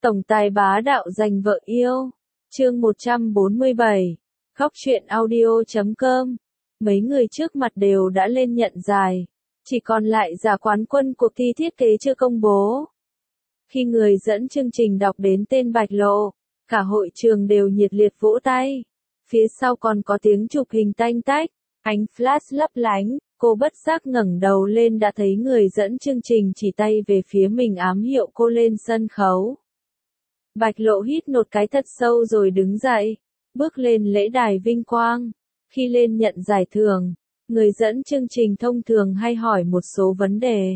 Tổng tài bá đạo giành vợ yêu. Chương 147. Góc truyện audio.com. Mấy người trước mặt đều đã lên nhận giải. Chỉ còn lại giả quán quân cuộc thi thiết kế chưa công bố. Khi người dẫn chương trình đọc đến tên Bạch Lộ, cả hội trường đều nhiệt liệt vỗ tay. Phía sau còn có tiếng chụp hình tanh tách, ánh flash lấp lánh, cô bất giác ngẩng đầu lên đã thấy người dẫn chương trình chỉ tay về phía mình ám hiệu cô lên sân khấu. Bạch Lộ hít một cái thật sâu rồi đứng dậy, bước lên lễ đài vinh quang. Khi lên nhận giải thưởng, người dẫn chương trình thông thường hay hỏi một số vấn đề.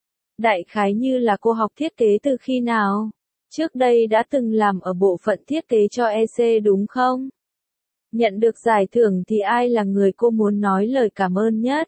Đại khái như là cô học thiết kế từ khi nào? Trước đây đã từng làm ở bộ phận thiết kế cho EC đúng không? Nhận được giải thưởng thì ai là người cô muốn nói lời cảm ơn nhất?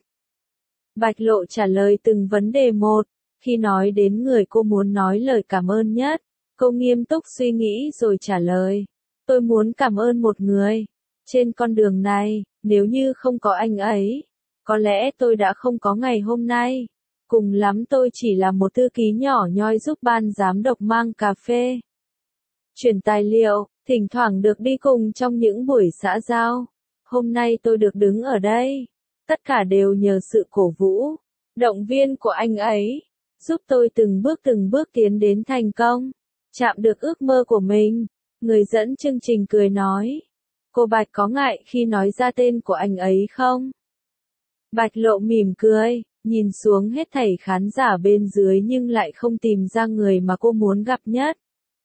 Bạch Lộ trả lời từng vấn đề một. Khi nói đến người cô muốn nói lời cảm ơn nhất, cô nghiêm túc suy nghĩ rồi trả lời. Tôi muốn cảm ơn một người. Trên con đường này, nếu như không có anh ấy, có lẽ tôi đã không có ngày hôm nay. Cùng lắm tôi chỉ là một thư ký nhỏ nhoi giúp ban giám đốc mang cà phê, chuyển tài liệu, thỉnh thoảng được đi cùng trong những buổi xã giao. Hôm nay tôi được đứng ở đây. Tất cả đều nhờ sự cổ vũ, động viên của anh ấy, giúp tôi từng bước tiến đến thành công, chạm được ước mơ của mình. Người dẫn chương trình cười nói. Cô Bạch có ngại khi nói ra tên của anh ấy không? Bạch Lộ mỉm cười, nhìn xuống hết thảy khán giả bên dưới nhưng lại không tìm ra người mà cô muốn gặp nhất.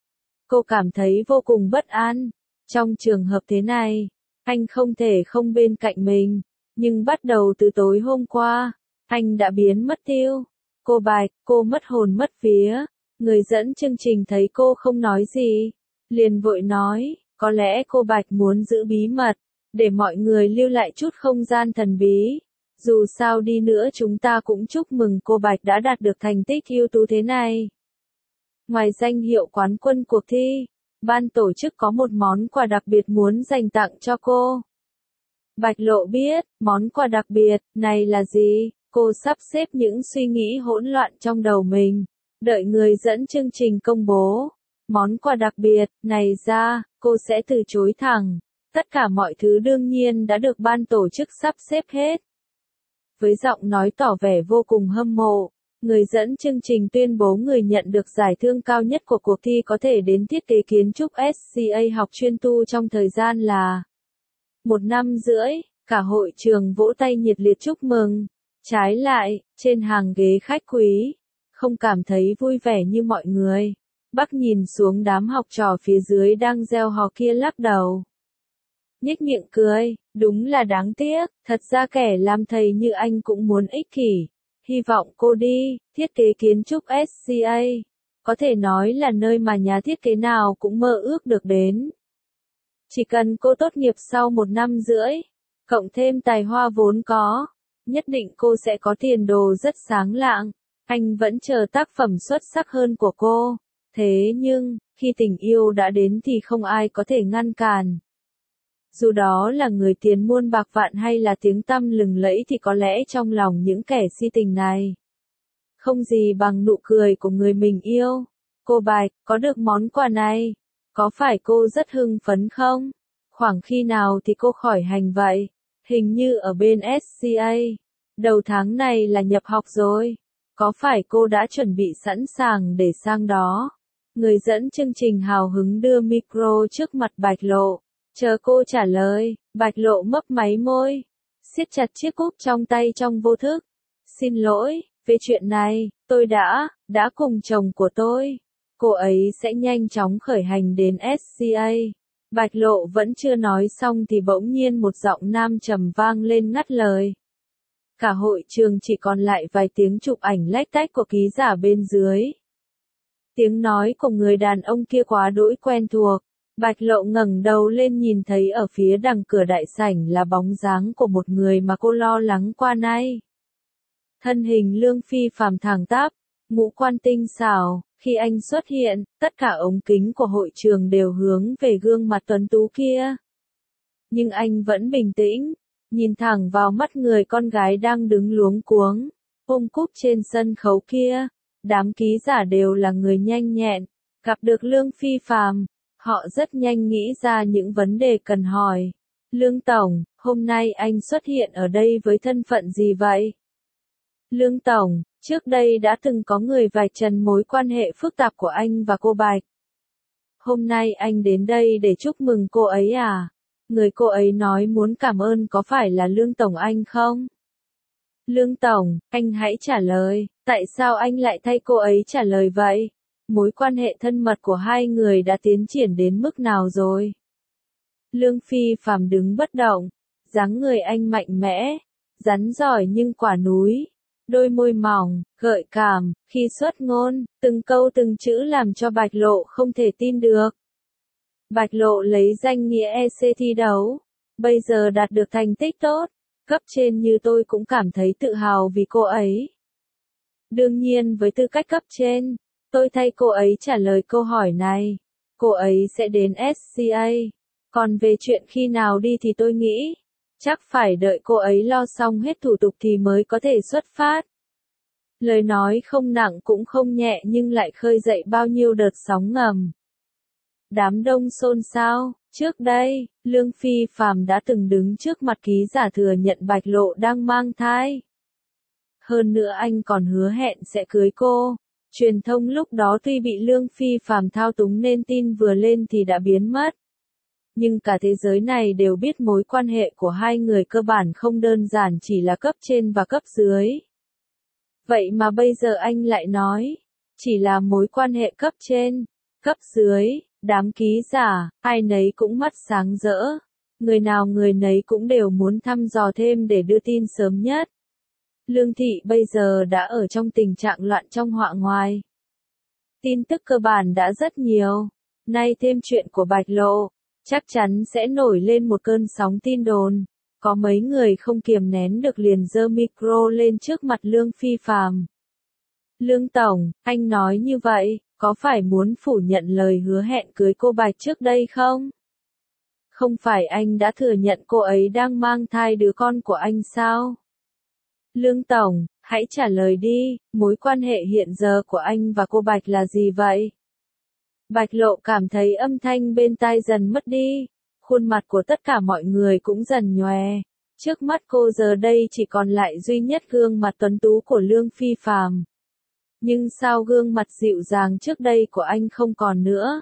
Cô cảm thấy vô cùng bất an. Trong trường hợp thế này, anh không thể không bên cạnh mình. Nhưng bắt đầu từ tối hôm qua, anh đã biến mất tiêu. Cô Bạch, cô mất hồn mất vía. Người dẫn chương trình thấy cô không nói gì, liền vội nói, có lẽ cô Bạch muốn giữ bí mật, để mọi người lưu lại chút không gian thần bí. Dù sao đi nữa chúng ta cũng chúc mừng cô Bạch đã đạt được thành tích ưu tú thế này. Ngoài danh hiệu quán quân cuộc thi, ban tổ chức có một món quà đặc biệt muốn dành tặng cho cô. Bạch Lộ biết, món quà đặc biệt này là gì? Cô sắp xếp những suy nghĩ hỗn loạn trong đầu mình, đợi người dẫn chương trình công bố. Món quà đặc biệt này ra, cô sẽ từ chối thẳng. Tất cả mọi thứ đương nhiên đã được ban tổ chức sắp xếp hết. Với giọng nói tỏ vẻ vô cùng hâm mộ, người dẫn chương trình tuyên bố người nhận được giải thưởng cao nhất của cuộc thi có thể đến thiết kế kiến trúc SCA học chuyên tu trong thời gian là 1 năm rưỡi. Cả hội trường vỗ tay nhiệt liệt chúc mừng. Trái lại, trên hàng ghế khách quý, không cảm thấy vui vẻ như mọi người. Bác nhìn xuống đám học trò phía dưới đang reo hò kia lắc đầu, nhếch miệng cười, đúng là đáng tiếc, thật ra kẻ làm thầy như anh cũng muốn ích kỷ. Hy vọng cô đi, thiết kế kiến trúc SCA, có thể nói là nơi mà nhà thiết kế nào cũng mơ ước được đến. Chỉ cần cô tốt nghiệp sau 1 năm rưỡi, cộng thêm tài hoa vốn có, nhất định cô sẽ có tiền đồ rất sáng lạng. Anh vẫn chờ tác phẩm xuất sắc hơn của cô. Thế nhưng, khi tình yêu đã đến thì không ai có thể ngăn cản. Dù đó là người tiền muôn bạc vạn hay là tiếng tăm lừng lẫy thì có lẽ trong lòng những kẻ si tình này, không gì bằng nụ cười của người mình yêu. Cô Bạch, có được món quà này, có phải cô rất hưng phấn không? Khoảng khi nào thì cô khỏi hành vậy? Hình như ở bên SCA. Đầu tháng này là nhập học rồi. Có phải cô đã chuẩn bị sẵn sàng để sang đó? Người dẫn chương trình hào hứng đưa micro trước mặt Bạch Lộ. Chờ cô trả lời, Bạch Lộ mấp máy môi, siết chặt chiếc cúp trong tay trong vô thức. Xin lỗi, về chuyện này, tôi đã cùng chồng của tôi. Cô ấy sẽ nhanh chóng khởi hành đến SCA. Bạch Lộ vẫn chưa nói xong thì bỗng nhiên một giọng nam trầm vang lên ngắt lời. Cả hội trường chỉ còn lại vài tiếng chụp ảnh lách tách của ký giả bên dưới. Tiếng nói của người đàn ông kia quá đỗi quen thuộc. Bạch Lộ ngẩng đầu lên nhìn thấy ở phía đằng cửa đại sảnh là bóng dáng của một người mà cô lo lắng qua nay. Thân hình lương phi phàm thẳng tắp, ngũ quan tinh xảo, khi anh xuất hiện, tất cả ống kính của hội trường đều hướng về gương mặt tuấn tú kia. Nhưng anh vẫn bình tĩnh, nhìn thẳng vào mắt người con gái đang đứng luống cuống, ôm cúp trên sân khấu kia. Đám ký giả đều là người nhanh nhẹn, Gặp được Lương Phi Phàm, họ rất nhanh nghĩ ra những vấn đề cần hỏi. Lương Tổng, hôm nay anh xuất hiện ở đây với thân phận gì vậy? Lương Tổng, trước đây đã từng có người vạch trần mối quan hệ phức tạp của anh và cô Bạch. Hôm nay anh đến đây để chúc mừng cô ấy à? Người cô ấy nói muốn cảm ơn có phải là Lương Tổng anh không? Lương Tổng, anh hãy trả lời, tại sao anh lại thay cô ấy trả lời vậy? Mối quan hệ thân mật của hai người đã tiến triển đến mức nào rồi? Lương Phi Phàm đứng bất động, dáng người anh mạnh mẽ, rắn giỏi nhưng quả núi. Đôi môi mỏng, gợi cảm, khi xuất ngôn, từng câu từng chữ làm cho Bạch Lộ không thể tin được. Bạch Lộ lấy danh nghĩa EC thi đấu, bây giờ đạt được thành tích tốt, cấp trên như tôi cũng cảm thấy tự hào vì cô ấy. Đương nhiên với tư cách cấp trên, tôi thay cô ấy trả lời câu hỏi này. Cô ấy sẽ đến SCA, còn về chuyện khi nào đi thì tôi nghĩ, chắc phải đợi cô ấy lo xong hết thủ tục thì mới có thể xuất phát. Lời nói không nặng cũng không nhẹ nhưng lại khơi dậy bao nhiêu đợt sóng ngầm. Đám đông xôn xao, trước đây, Lương Phi Phàm đã từng đứng trước mặt ký giả thừa nhận Bạch Lộ đang mang thai. Hơn nữa anh còn hứa hẹn sẽ cưới cô. Truyền thông lúc đó tuy bị Lương Phi Phàm thao túng nên tin vừa lên thì đã biến mất. Nhưng cả thế giới này đều biết mối quan hệ của hai người cơ bản không đơn giản chỉ là cấp trên và cấp dưới. Vậy mà bây giờ anh lại nói, chỉ là mối quan hệ cấp trên, cấp dưới, đám ký giả, ai nấy cũng mắt sáng rỡ. Người nào người nấy cũng đều muốn thăm dò thêm để đưa tin sớm nhất. Lương Thị bây giờ đã ở trong tình trạng loạn trong họa ngoài. Tin tức cơ bản đã rất nhiều, nay thêm chuyện của Bạch Lộ, chắc chắn sẽ nổi lên một cơn sóng tin đồn. Có mấy người không kiềm nén được liền giơ micro lên trước mặt Lương Phi Phàm. Lương Tổng, anh nói như vậy, có phải muốn phủ nhận lời hứa hẹn cưới cô Bạch trước đây không? Không phải anh đã thừa nhận cô ấy đang mang thai đứa con của anh sao? Lương Tổng, hãy trả lời đi, mối quan hệ hiện giờ của anh và cô Bạch là gì vậy? Bạch Lộ cảm thấy âm thanh bên tai dần mất đi, khuôn mặt của tất cả mọi người cũng dần nhòe. Trước mắt cô giờ đây chỉ còn lại duy nhất gương mặt tuấn tú của Lương Phi Phàm. Nhưng sao gương mặt dịu dàng trước đây của anh không còn nữa?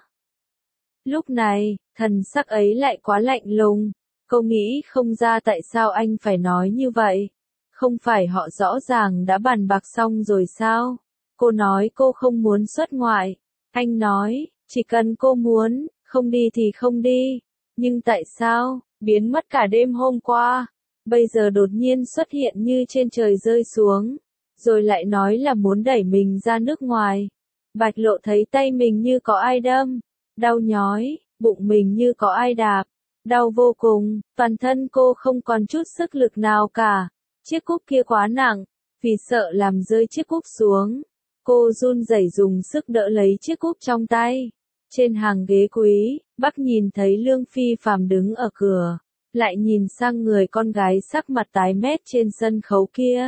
Lúc này, thần sắc ấy lại quá lạnh lùng. Cô nghĩ không ra tại sao anh phải nói như vậy. Không phải họ rõ ràng đã bàn bạc xong rồi sao? Cô nói cô không muốn xuất ngoại. Anh nói, chỉ cần cô muốn, không đi thì không đi. Nhưng tại sao, biến mất cả đêm hôm qua, bây giờ đột nhiên xuất hiện như trên trời rơi xuống, rồi lại nói là muốn đẩy mình ra nước ngoài. Bạch Lộ thấy tay mình như có ai đâm, đau nhói, bụng mình như có ai đạp, đau vô cùng, toàn thân cô không còn chút sức lực nào cả. Chiếc cúp kia quá nặng, vì sợ làm rơi chiếc cúp xuống. Cô run rẩy dùng sức đỡ lấy chiếc cúp trong tay. Trên hàng ghế quý, Bắc nhìn thấy Lương Phi Phàm đứng ở cửa, lại nhìn sang người con gái sắc mặt tái mét trên sân khấu kia.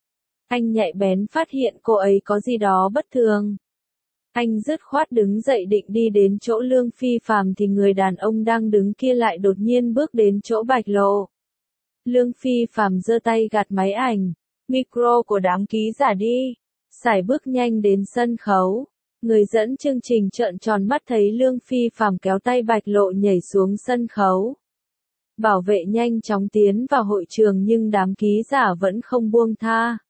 Anh nhạy bén phát hiện cô ấy có gì đó bất thường. Anh dứt khoát đứng dậy định đi đến chỗ Lương Phi Phàm thì người đàn ông đang đứng kia lại đột nhiên bước đến chỗ Bạch Lộ. Lương Phi Phàm giơ tay gạt máy ảnh, micro của đám ký giả đi, sải bước nhanh đến sân khấu. Người dẫn chương trình trợn tròn mắt thấy Lương Phi Phàm kéo tay Bạch Lộ nhảy xuống sân khấu. Bảo vệ nhanh chóng tiến vào hội trường nhưng đám ký giả vẫn không buông tha.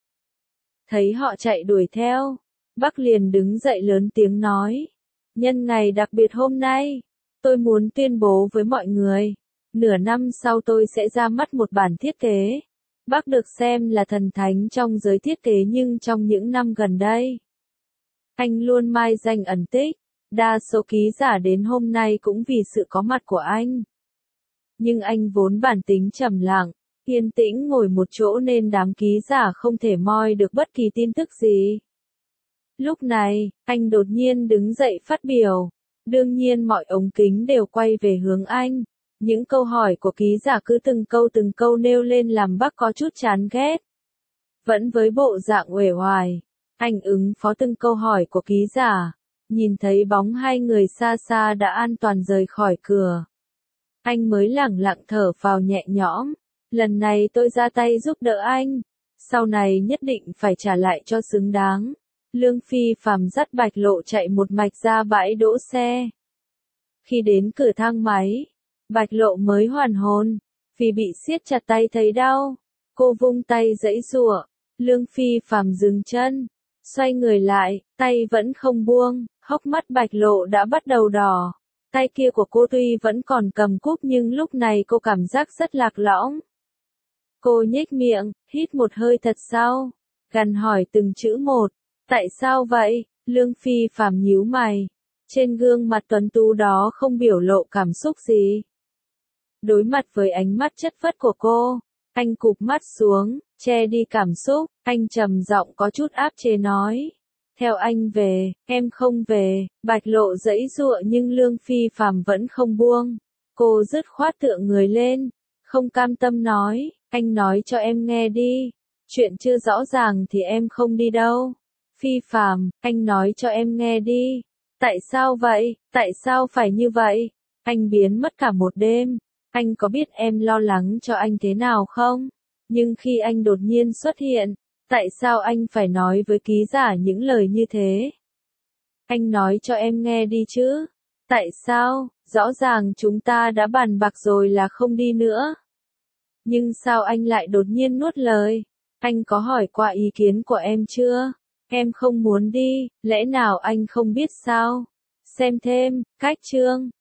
Thấy họ chạy đuổi theo, Bắc liền đứng dậy lớn tiếng nói. Nhân ngày đặc biệt hôm nay, tôi muốn tuyên bố với mọi người. Nửa năm sau tôi sẽ ra mắt một bản thiết kế. Bắc được xem là thần thánh trong giới thiết kế nhưng trong những năm gần đây, anh luôn mai danh ẩn tích. Đa số ký giả đến hôm nay cũng vì sự có mặt của anh. Nhưng anh vốn bản tính trầm lặng, yên tĩnh ngồi một chỗ nên đám ký giả không thể moi được bất kỳ tin tức gì. Lúc này, anh đột nhiên đứng dậy phát biểu. Đương nhiên mọi ống kính đều quay về hướng anh. Những câu hỏi của ký giả cứ từng câu nêu lên làm Bắc có chút chán ghét. Vẫn với bộ dạng uể oải, anh ứng phó từng câu hỏi của ký giả. nhìn thấy bóng hai người xa xa đã an toàn rời khỏi cửa. Anh mới lẳng lặng thở phào nhẹ nhõm, lần này tôi ra tay giúp đỡ anh, sau này nhất định phải trả lại cho xứng đáng. Lương Phi Phàm dắt Bạch Lộ chạy một mạch ra bãi đỗ xe. Khi đến cửa thang máy, Bạch Lộ mới hoàn hồn, vì bị siết chặt tay thấy đau. Cô vung tay giãy giụa, Lương Phi Phàm dừng chân, xoay người lại, tay vẫn không buông, hốc mắt Bạch Lộ đã bắt đầu đỏ. Tay kia của cô tuy vẫn còn cầm cúp nhưng lúc này cô cảm giác rất lạc lõng. Cô nhếch miệng, hít một hơi thật sâu, gằn hỏi từng chữ một. Tại sao vậy? Lương Phi Phàm nhíu mày. Trên gương mặt tuấn tú đó không biểu lộ cảm xúc gì. Đối mặt với ánh mắt chất phất của cô, anh cụp mắt xuống, che đi cảm xúc, anh trầm giọng có chút áp chế nói. Theo anh về, em không về. Bạch Lộ giãy giụa nhưng Lương Phi Phàm vẫn không buông. Cô dứt khoát tựa người lên, không cam tâm nói, anh nói cho em nghe đi. Chuyện chưa rõ ràng thì em không đi đâu. Phi Phàm, anh nói cho em nghe đi. Tại sao vậy? Tại sao phải như vậy? Anh biến mất cả một đêm. Anh có biết em lo lắng cho anh thế nào không? Nhưng khi anh đột nhiên xuất hiện, tại sao anh phải nói với ký giả những lời như thế? Anh nói cho em nghe đi chứ. Tại sao? Rõ ràng chúng ta đã bàn bạc rồi là không đi nữa. Nhưng sao anh lại đột nhiên nuốt lời? Anh có hỏi qua ý kiến của em chưa? Em không muốn đi, lẽ nào anh không biết sao? Xem thêm, cách chương.